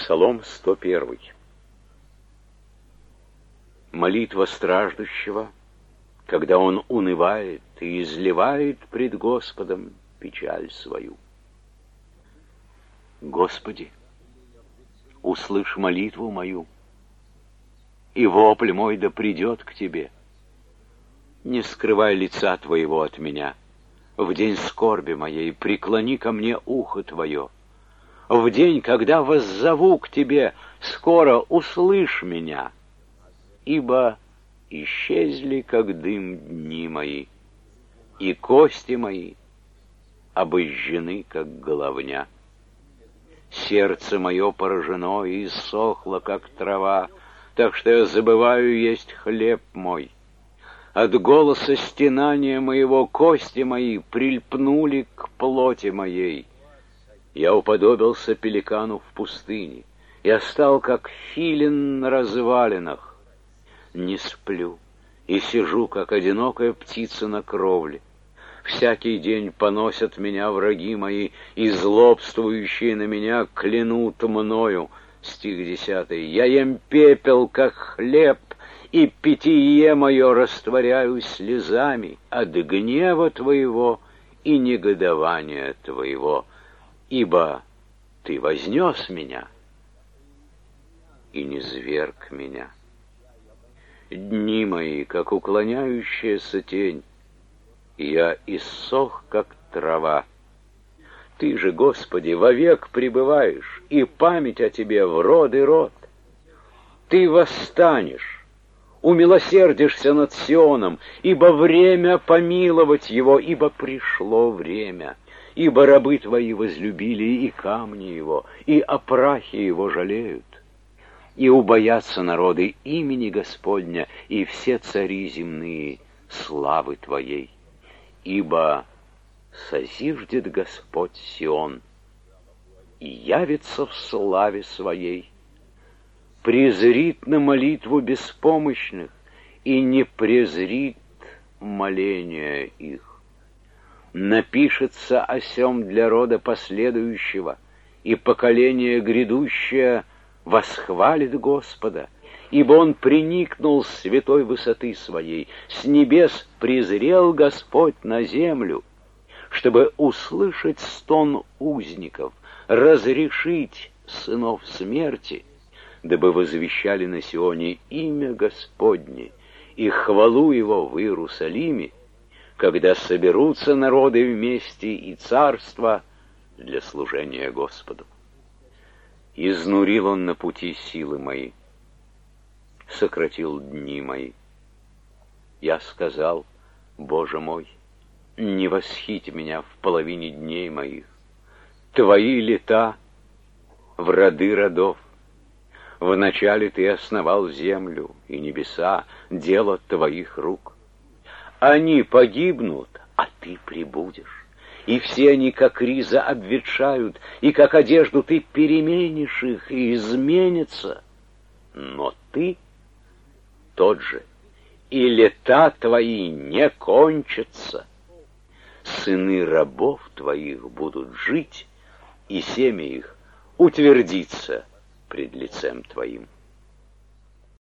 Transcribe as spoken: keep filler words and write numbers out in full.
Псалом сто первый. Молитва страждущего, когда он унывает и изливает пред Господом печаль свою. Господи, услышь молитву мою, и вопль мой да придет к Тебе. Не скрывай лица Твоего от меня. В день скорби моей преклони ко мне ухо Твое. В день, когда воззову к Тебе, скоро услышь меня. Ибо исчезли, как дым, дни мои, и кости мои обожжены, как головня. Сердце мое поражено и иссохло, как трава, так что я забываю есть хлеб мой. От голоса стенания моего кости мои прильпнули к плоти моей. Я уподобился пеликану в пустыне, я стал, как филин на развалинах. Не сплю и сижу, как одинокая птица на кровле. Всякий день поносят меня враги мои, и злобствующие на меня клянут мною. Стих десятый. Я ем пепел, как хлеб, и питье мое растворяю слезами от гнева Твоего и негодования Твоего, ибо Ты вознес меня и низвергг меня. Дни мои, как уклоняющаяся тень, и я иссох, как трава. Ты же, Господи, вовек пребываешь, и память о Тебе в род и род. Ты восстанешь, умилосердишься над Сионом, ибо время помиловать его, ибо пришло время. Ибо рабы Твои возлюбили и камни его, и о прахе его жалеют. И убоятся народы имени Господня, и все цари земные славы Твоей. Ибо созиждет Господь Сион, и явится в славе Своей, презрит на молитву беспомощных, и не презрит моления их. Напишется о сем для рода последующего, и поколение грядущее восхвалит Господа, ибо Он приникнул с святой высоты Своей, с небес презрел Господь на землю, чтобы услышать стон узников, разрешить сынов смерти, дабы возвещали на Сионе имя Господне и хвалу Его в Иерусалиме, когда соберутся народы вместе и царства для служения Господу. Изнурил Он на пути силы мои, сократил дни мои. Я сказал: Боже мой, не восхить меня в половине дней моих. Твои лета в роды родов. Вначале Ты основал землю и небеса, дело Твоих рук. Они погибнут, а Ты пребудешь. И все они, как риза, обветшают, и как одежду Ты переменишь их, и изменятся. Но Ты тот же, и лета Твои не кончатся. Сыны рабов Твоих будут жить, и семя их утвердится пред лицем Твоим.